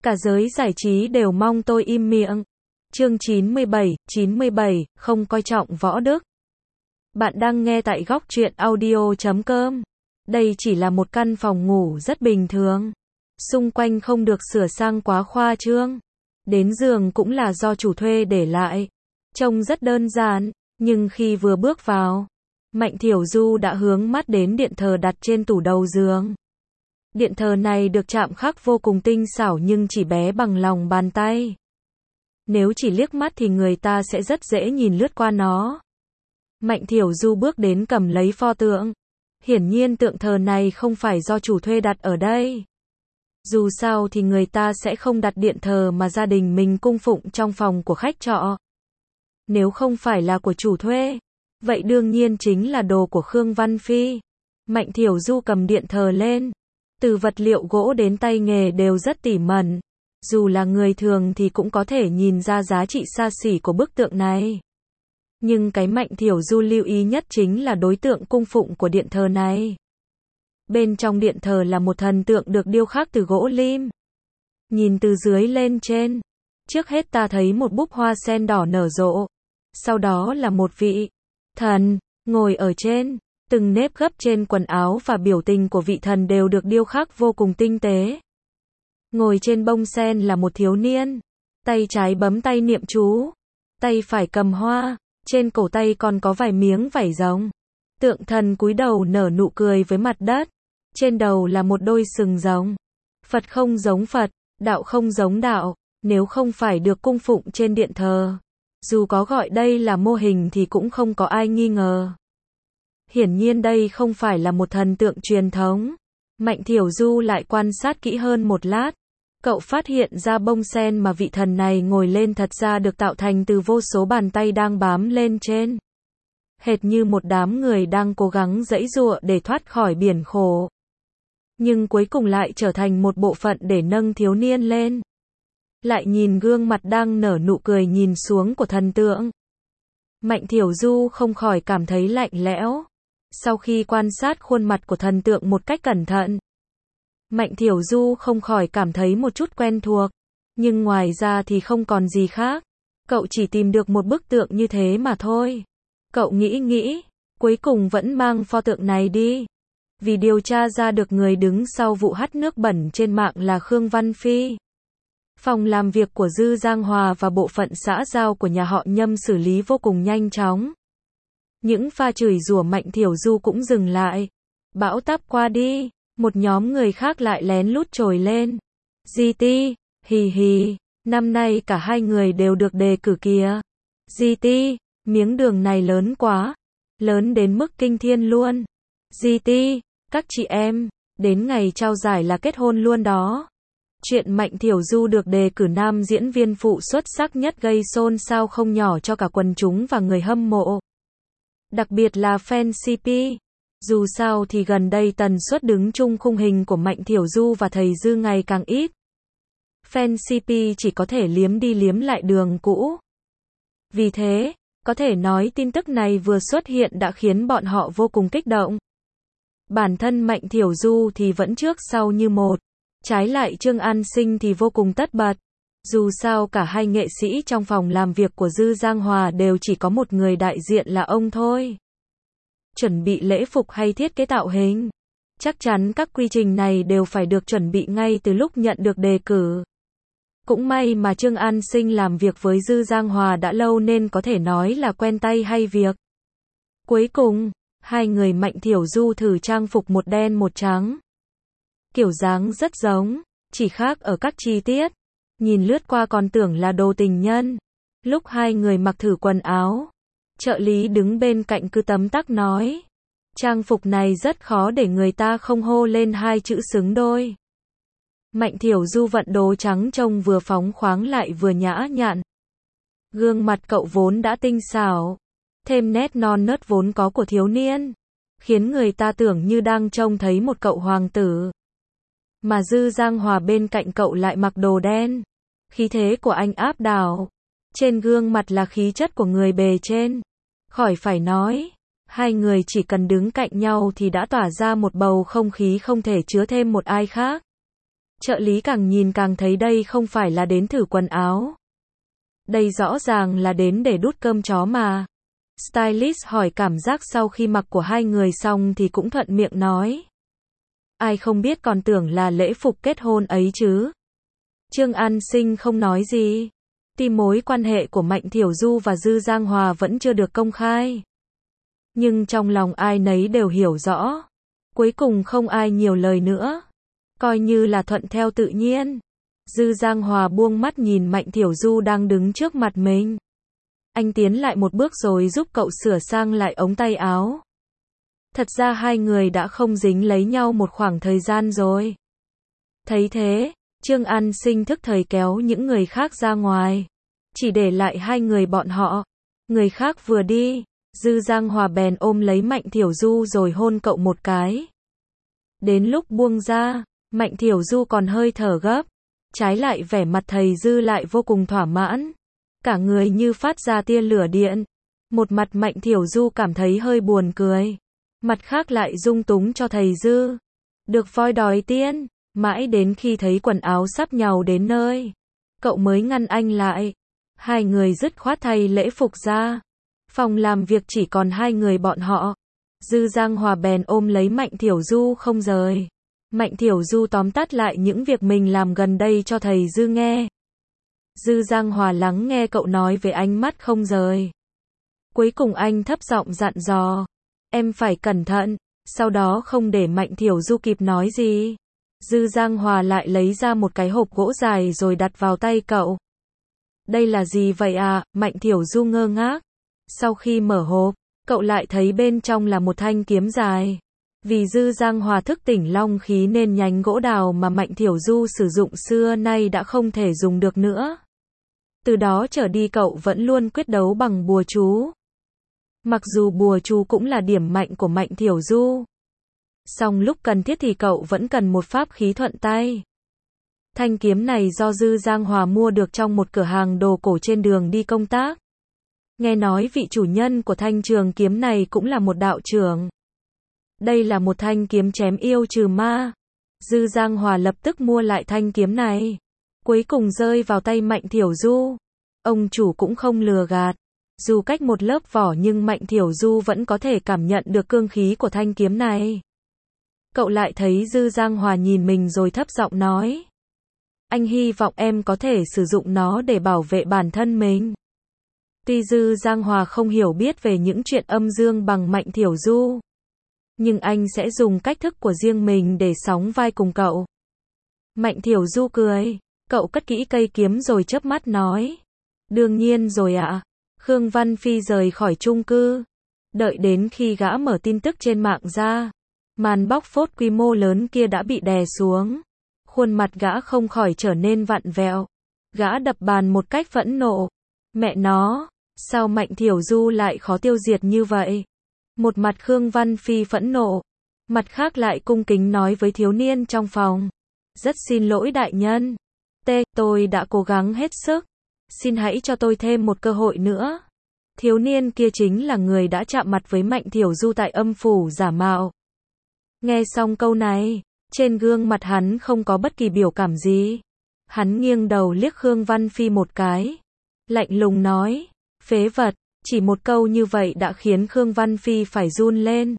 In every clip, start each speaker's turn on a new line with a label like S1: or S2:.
S1: Cả giới giải trí đều mong tôi im miệng. Chương 97, không coi trọng võ đức. Bạn đang nghe tại góc truyện audio.com. Đây chỉ là một căn phòng ngủ rất bình thường. Xung quanh không được sửa sang quá khoa trương. Đến giường cũng là do chủ thuê để lại. Trông rất đơn giản, nhưng khi vừa bước vào, Mạnh Thiểu Du đã hướng mắt đến điện thờ đặt trên tủ đầu giường. Điện thờ này được chạm khắc vô cùng tinh xảo nhưng chỉ bé bằng lòng bàn tay. Nếu chỉ liếc mắt thì người ta sẽ rất dễ nhìn lướt qua nó. Mạnh Thiểu Du bước đến cầm lấy pho tượng. Hiển nhiên tượng thờ này không phải do chủ thuê đặt ở đây. Dù sao thì người ta sẽ không đặt điện thờ mà gia đình mình cung phụng trong phòng của khách trọ. Nếu không phải là của chủ thuê, vậy đương nhiên chính là đồ của Khương Văn Phi. Mạnh Thiểu Du cầm điện thờ lên. Từ vật liệu gỗ đến tay nghề đều rất tỉ mẩn. Dù là người thường thì cũng có thể nhìn ra giá trị xa xỉ của bức tượng này. Nhưng cái Mạnh Thiểu Du lưu ý nhất chính là đối tượng cung phụng của điện thờ này. Bên trong điện thờ là một thần tượng được điêu khắc từ gỗ lim. Nhìn từ dưới lên trên, trước hết ta thấy một búp hoa sen đỏ nở rộ. Sau đó là một vị thần ngồi ở trên. Từng nếp gấp trên quần áo và biểu tình của vị thần đều được điêu khắc vô cùng tinh tế. Ngồi trên bông sen là một thiếu niên. Tay trái bấm tay niệm chú. Tay phải cầm hoa. Trên cổ tay còn có vài miếng vảy rồng. Tượng thần cúi đầu nở nụ cười với mặt đất. Trên đầu là một đôi sừng rồng. Phật không giống Phật, đạo không giống đạo. Nếu không phải được cung phụng trên điện thờ, dù có gọi đây là mô hình thì cũng không có ai nghi ngờ. Hiển nhiên đây không phải là một thần tượng truyền thống. Mạnh Thiểu Du lại quan sát kỹ hơn một lát. Cậu phát hiện ra bông sen mà vị thần này ngồi lên thật ra được tạo thành từ vô số bàn tay đang bám lên trên. Hệt như một đám người đang cố gắng giãy giụa để thoát khỏi biển khổ. Nhưng cuối cùng lại trở thành một bộ phận để nâng thiếu niên lên. Lại nhìn gương mặt đang nở nụ cười nhìn xuống của thần tượng. Mạnh Thiểu Du không khỏi cảm thấy lạnh lẽo. Sau khi quan sát khuôn mặt của thần tượng một cách cẩn thận, Mạnh Thiểu Du không khỏi cảm thấy một chút quen thuộc. Nhưng ngoài ra thì không còn gì khác. Cậu chỉ tìm được một bức tượng như thế mà thôi. Cậu nghĩ, cuối cùng vẫn mang pho tượng này đi. Vì điều tra ra được người đứng sau vụ hắt nước bẩn trên mạng là Khương Văn Phi. Phòng làm việc của Dư Giang Hòa và bộ phận xã giao của nhà họ Nhâm xử lý vô cùng nhanh chóng. Những pha chửi rủa Mạnh Thiểu Du cũng dừng lại. Bão táp qua đi, một nhóm người khác lại lén lút trồi lên. GT, hì hì, năm nay cả hai người đều được đề cử kìa. GT, miếng đường này lớn quá, lớn đến mức kinh thiên luôn. GT, các chị em, đến ngày trao giải là kết hôn luôn đó. Chuyện Mạnh Thiểu Du được đề cử nam diễn viên phụ xuất sắc nhất gây xôn xao không nhỏ cho cả quần chúng và người hâm mộ. Đặc biệt là fan CP. Dù sao thì gần đây tần suất đứng chung khung hình của Mạnh Thiểu Du và thầy Dư ngày càng ít. Fan CP chỉ có thể liếm đi liếm lại đường cũ. Vì thế, có thể nói tin tức này vừa xuất hiện đã khiến bọn họ vô cùng kích động. Bản thân Mạnh Thiểu Du thì vẫn trước sau như một. Trái lại Trương An Sinh thì vô cùng tất bật. Dù sao cả hai nghệ sĩ trong phòng làm việc của Dư Giang Hòa đều chỉ có một người đại diện là ông thôi. Chuẩn bị lễ phục hay thiết kế tạo hình, chắc chắn các quy trình này đều phải được chuẩn bị ngay từ lúc nhận được đề cử. Cũng may mà Trương An Sinh làm việc với Dư Giang Hòa đã lâu nên có thể nói là quen tay hay việc. Cuối cùng, hai người Mạnh Thiểu Du thử trang phục một đen một trắng. Kiểu dáng rất giống, chỉ khác ở các chi tiết. Nhìn lướt qua còn tưởng là đồ tình nhân. Lúc hai người mặc thử quần áo, trợ lý đứng bên cạnh cứ tấm tắc nói. Trang phục này rất khó để người ta không hô lên hai chữ xứng đôi. Mạnh Thiểu Du vận đồ trắng trông vừa phóng khoáng lại vừa nhã nhặn. Gương mặt cậu vốn đã tinh xảo, thêm nét non nớt vốn có của thiếu niên, khiến người ta tưởng như đang trông thấy một cậu hoàng tử. Mà Dư Giang Hòa bên cạnh cậu lại mặc đồ đen. Khí thế của anh áp đảo. Trên gương mặt là khí chất của người bề trên. Khỏi phải nói, hai người chỉ cần đứng cạnh nhau thì đã tỏa ra một bầu không khí không thể chứa thêm một ai khác. Trợ lý càng nhìn càng thấy đây không phải là đến thử quần áo. Đây rõ ràng là đến để đút cơm chó mà. Stylist hỏi cảm giác sau khi mặc của hai người xong thì cũng thuận miệng nói. Ai không biết còn tưởng là lễ phục kết hôn ấy chứ. Trương An Sinh không nói gì. Tuy mối quan hệ của Mạnh Thiểu Du và Dư Giang Hòa vẫn chưa được công khai. Nhưng trong lòng ai nấy đều hiểu rõ. Cuối cùng không ai nhiều lời nữa. Coi như là thuận theo tự nhiên. Dư Giang Hòa buông mắt nhìn Mạnh Thiểu Du đang đứng trước mặt mình. Anh tiến lại một bước rồi giúp cậu sửa sang lại ống tay áo. Thật ra hai người đã không dính lấy nhau một khoảng thời gian rồi. Thấy thế, Trương An Sinh thức thời kéo những người khác ra ngoài. Chỉ để lại hai người bọn họ. Người khác vừa đi, Dư Giang Hòa bèn ôm lấy Mạnh Thiểu Du rồi hôn cậu một cái. Đến lúc buông ra, Mạnh Thiểu Du còn hơi thở gấp. Trái lại vẻ mặt thầy Dư lại vô cùng thỏa mãn. Cả người như phát ra tia lửa điện. Một mặt Mạnh Thiểu Du cảm thấy hơi buồn cười. Mặt khác lại dung túng cho thầy Dư. Được voi đòi tiên. Mãi đến khi thấy quần áo sắp nhàu đến nơi, cậu mới ngăn anh lại. Hai người dứt khoát thay lễ phục ra. Phòng làm việc chỉ còn hai người bọn họ. Dư Giang Hòa bèn ôm lấy Mạnh Thiểu Du không rời. Mạnh Thiểu Du tóm tắt lại những việc mình làm gần đây cho thầy Dư nghe. Dư Giang Hòa lắng nghe cậu nói với ánh mắt không rời. Cuối cùng anh thấp giọng dặn dò. Em phải cẩn thận. Sau đó không để Mạnh Thiểu Du kịp nói gì. Dư Giang Hòa lại lấy ra một cái hộp gỗ dài rồi đặt vào tay cậu. Đây là gì vậy à? Mạnh Thiểu Du ngơ ngác. Sau khi mở hộp, cậu lại thấy bên trong là một thanh kiếm dài. Vì Dư Giang Hòa thức tỉnh long khí nên nhánh gỗ đào mà Mạnh Thiểu Du sử dụng xưa nay đã không thể dùng được nữa. Từ đó trở đi cậu vẫn luôn quyết đấu bằng bùa chú. Mặc dù bùa chú cũng là điểm mạnh của Mạnh Thiểu Du. Song lúc cần thiết thì cậu vẫn cần một pháp khí thuận tay. Thanh kiếm này do Dư Giang Hòa mua được trong một cửa hàng đồ cổ trên đường đi công tác. Nghe nói vị chủ nhân của thanh trường kiếm này cũng là một đạo trưởng. Đây là một thanh kiếm chém yêu trừ ma. Dư Giang Hòa lập tức mua lại thanh kiếm này. Cuối cùng rơi vào tay Mạnh Thiểu Du. Ông chủ cũng không lừa gạt. Dù cách một lớp vỏ nhưng Mạnh Thiểu Du vẫn có thể cảm nhận được cương khí của thanh kiếm này. Cậu lại thấy Dư Giang Hòa nhìn mình rồi thấp giọng nói. Anh hy vọng em có thể sử dụng nó để bảo vệ bản thân mình. Tuy Dư Giang Hòa không hiểu biết về những chuyện âm dương bằng Mạnh Thiểu Du. Nhưng anh sẽ dùng cách thức của riêng mình để sóng vai cùng cậu. Mạnh Thiểu Du cười. Cậu cất kỹ cây kiếm rồi chớp mắt nói. Đương nhiên rồi ạ. Khương Văn Phi rời khỏi chung cư. Đợi đến khi gã mở tin tức trên mạng ra. Màn bóc phốt quy mô lớn kia đã bị đè xuống. Khuôn mặt gã không khỏi trở nên vặn vẹo. Gã đập bàn một cách phẫn nộ. Mẹ nó, sao Mạnh Thiểu Du lại khó tiêu diệt như vậy? Một mặt Khương Văn Phi phẫn nộ. Mặt khác lại cung kính nói với thiếu niên trong phòng. Rất xin lỗi đại nhân. Tôi đã cố gắng hết sức. Xin hãy cho tôi thêm một cơ hội nữa. Thiếu niên kia chính là người đã chạm mặt với Mạnh Thiểu Du tại âm phủ giả mạo. Nghe xong câu này, trên gương mặt hắn không có bất kỳ biểu cảm gì. Hắn nghiêng đầu liếc Khương Văn Phi một cái. Lạnh lùng nói, phế vật, chỉ một câu như vậy đã khiến Khương Văn Phi phải run lên.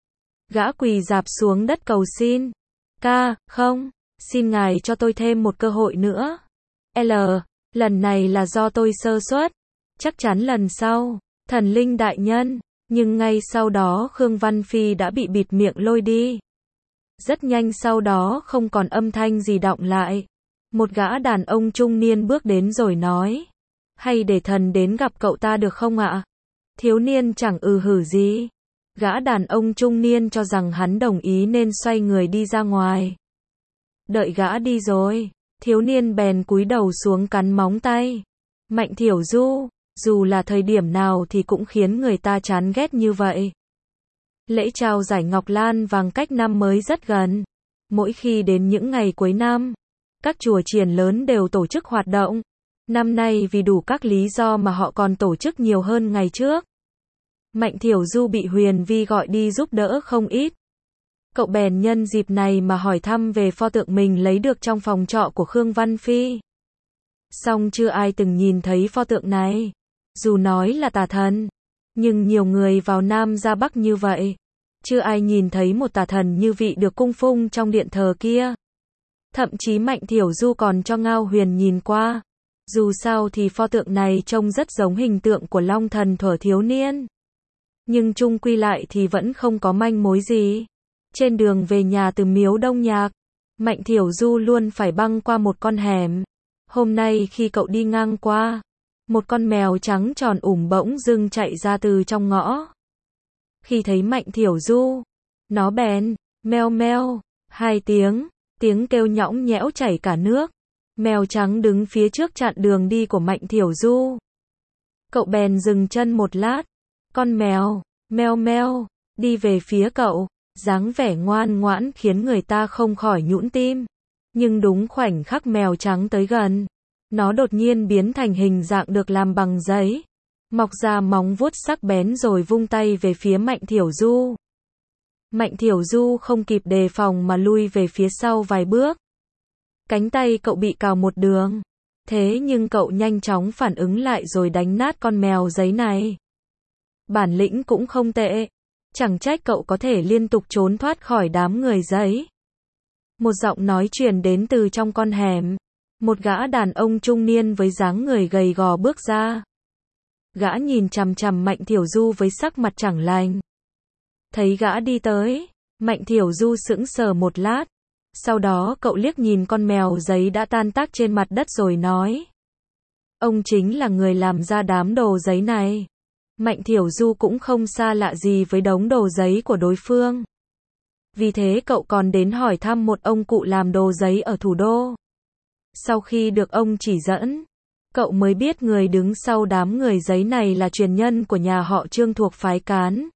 S1: Gã quỳ rạp xuống đất cầu xin. Không, xin ngài cho tôi thêm một cơ hội nữa. Lần này là do tôi sơ suất. Chắc chắn lần sau, thần linh đại nhân. Nhưng ngay sau đó Khương Văn Phi đã bị bịt miệng lôi đi. Rất nhanh sau đó không còn âm thanh gì đọng lại. Một gã đàn ông trung niên bước đến rồi nói. Hay để thần đến gặp cậu ta được không ạ? Thiếu niên chẳng hử gì. Gã đàn ông trung niên cho rằng hắn đồng ý nên xoay người đi ra ngoài. Đợi gã đi rồi, thiếu niên bèn cúi đầu xuống cắn móng tay. Mạnh Thiểu Du, dù là thời điểm nào thì cũng khiến người ta chán ghét như vậy. Lễ trao giải Ngọc Lan vàng cách năm mới rất gần. Mỗi khi đến những ngày cuối năm, các chùa chiền lớn đều tổ chức hoạt động. Năm nay vì đủ các lý do mà họ còn tổ chức nhiều hơn ngày trước. Mạnh Thiểu Du bị Huyền Vi gọi đi giúp đỡ không ít. Cậu bèn nhân dịp này mà hỏi thăm về pho tượng mình lấy được trong phòng trọ của Khương Văn Phi. Song chưa ai từng nhìn thấy pho tượng này. Dù nói là tà thần, nhưng nhiều người vào Nam ra Bắc như vậy, chưa ai nhìn thấy một tà thần như vị được cung phụng trong điện thờ kia. Thậm chí Mạnh Thiểu Du còn cho Ngao Huyền nhìn qua. Dù sao thì pho tượng này trông rất giống hình tượng của Long Thần thuở thiếu niên. Nhưng chung quy lại thì vẫn không có manh mối gì. Trên đường về nhà từ Miếu Đông Nhạc, Mạnh Thiểu Du luôn phải băng qua một con hẻm. Hôm nay khi cậu đi ngang qua, một con mèo trắng tròn bỗng dưng chạy ra từ trong ngõ. Khi thấy Mạnh Thiểu Du, nó bèn meo meo 2 tiếng, tiếng kêu nhõng nhẽo chảy cả nước. Mèo trắng đứng phía trước chặn đường đi của Mạnh Thiểu Du. Cậu bèn dừng chân một lát. Con mèo meo meo đi về phía cậu, dáng vẻ ngoan ngoãn khiến người ta không khỏi nhũn tim. Nhưng đúng khoảnh khắc mèo trắng tới gần, nó đột nhiên biến thành hình dạng được làm bằng giấy, mọc ra móng vuốt sắc bén rồi vung tay về phía Mạnh Thiểu Du. Mạnh Thiểu Du không kịp đề phòng mà lui về phía sau vài bước. Cánh tay cậu bị cào một đường. Thế nhưng cậu nhanh chóng phản ứng lại rồi đánh nát con mèo giấy này. Bản lĩnh cũng không tệ. Chẳng trách cậu có thể liên tục trốn thoát khỏi đám người giấy. Một giọng nói truyền đến từ trong con hẻm. Một gã đàn ông trung niên với dáng người gầy gò bước ra. Gã nhìn chằm chằm Mạnh Thiểu Du với sắc mặt chẳng lành. Thấy gã đi tới, Mạnh Thiểu Du sững sờ một lát. Sau đó cậu liếc nhìn con mèo giấy đã tan tác trên mặt đất rồi nói. Ông chính là người làm ra đám đồ giấy này. Mạnh Thiểu Du cũng không xa lạ gì với đống đồ giấy của đối phương. Vì thế cậu còn đến hỏi thăm một ông cụ làm đồ giấy ở thủ đô. Sau khi được ông chỉ dẫn, cậu mới biết người đứng sau đám người giấy này là truyền nhân của nhà họ Trương thuộc phái Cán.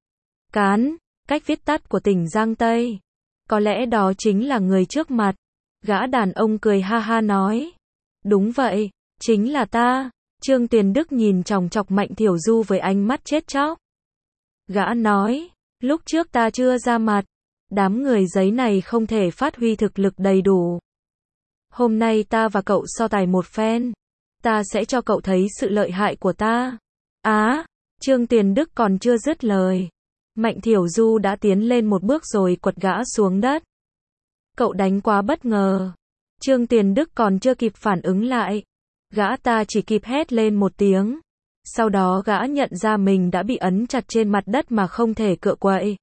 S1: Cán, cách viết tắt của tỉnh Giang Tây. Có lẽ đó chính là người trước mặt. Gã đàn ông cười ha ha nói. Đúng vậy, chính là ta. Trương Tiền Đức nhìn chòng chọc Mạnh Thiểu Du với ánh mắt chết chóc. Gã nói, lúc trước ta chưa ra mặt, đám người giấy này không thể phát huy thực lực đầy đủ. Hôm nay ta và cậu so tài một phen, ta sẽ cho cậu thấy sự lợi hại của ta. Trương Tiền Đức còn chưa dứt lời. Mạnh Thiểu Du đã tiến lên một bước rồi quật gã xuống đất. Cậu đánh quá bất ngờ. Trương Tiền Đức còn chưa kịp phản ứng lại. Gã ta chỉ kịp hét lên một tiếng. Sau đó gã nhận ra mình đã bị ấn chặt trên mặt đất mà không thể cựa quậy.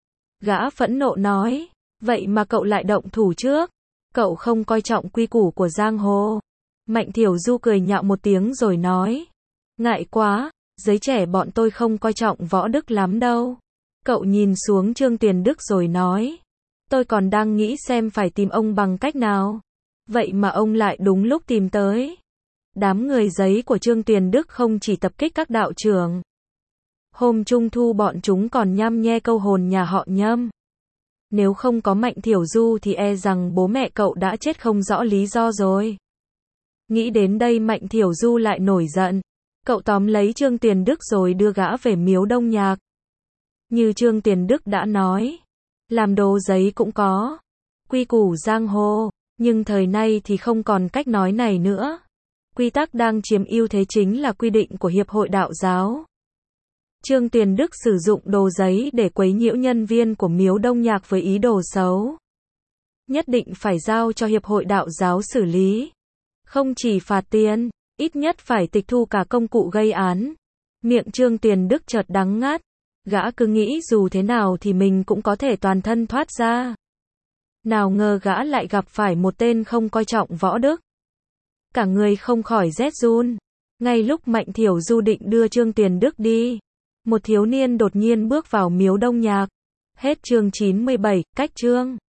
S1: Gã phẫn nộ nói, vậy mà cậu lại động thủ trước. Cậu không coi trọng quy củ của giang hồ. Mạnh Thiểu Du cười nhạo một tiếng rồi nói, ngại quá, giới trẻ bọn tôi không coi trọng võ đức lắm đâu. Cậu nhìn xuống Trương Tiền Đức rồi nói, tôi còn đang nghĩ xem phải tìm ông bằng cách nào. Vậy mà ông lại đúng lúc tìm tới. Đám người giấy của Trương Tiền Đức không chỉ tập kích các đạo trưởng. Hôm Trung thu bọn chúng còn nhăm nhe câu hồn nhà họ Nhâm. Nếu không có Mạnh Thiểu Du thì e rằng bố mẹ cậu đã chết không rõ lý do rồi. Nghĩ đến đây Mạnh Thiểu Du lại nổi giận. Cậu tóm lấy Trương Tiền Đức rồi đưa gã về Miếu Đông Nhạc. Như Trương Tiền Đức đã nói, làm đồ giấy cũng có quy củ giang hồ, nhưng thời nay thì không còn cách nói này nữa. Quy tắc đang chiếm ưu thế chính là quy định của Hiệp hội Đạo giáo. Trương Tiền Đức sử dụng đồ giấy để quấy nhiễu nhân viên của Miếu Đông Nhạc với ý đồ xấu. Nhất định phải giao cho Hiệp hội Đạo giáo xử lý. Không chỉ phạt tiền, ít nhất phải tịch thu cả công cụ gây án. Miệng Trương Tiền Đức chợt đắng ngắt. Gã cứ nghĩ dù thế nào thì mình cũng có thể toàn thân thoát ra. Nào ngờ gã lại gặp phải một tên không coi trọng võ đức. Cả người không khỏi rét run. Ngay lúc Mạnh Thiểu Du định đưa Trương Tiền Đức đi, một thiếu niên đột nhiên bước vào Miếu Đông Nhạc. Hết chương 97, cách chương.